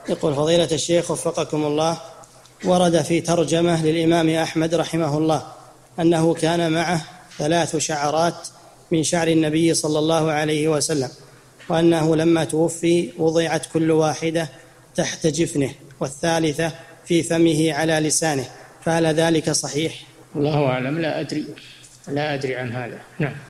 يقول فضيلة الشيخ وفقكم الله، ورد في ترجمة للإمام أحمد رحمه الله أنه كان معه 3 شعرات من شعر النبي صلى الله عليه وسلم، وأنه لما توفي وضعت كل واحدة تحت جفنه والثالثة في فمه على لسانه، فهل ذلك صحيح؟ الله أعلم، لا أدري عن هذا. نعم.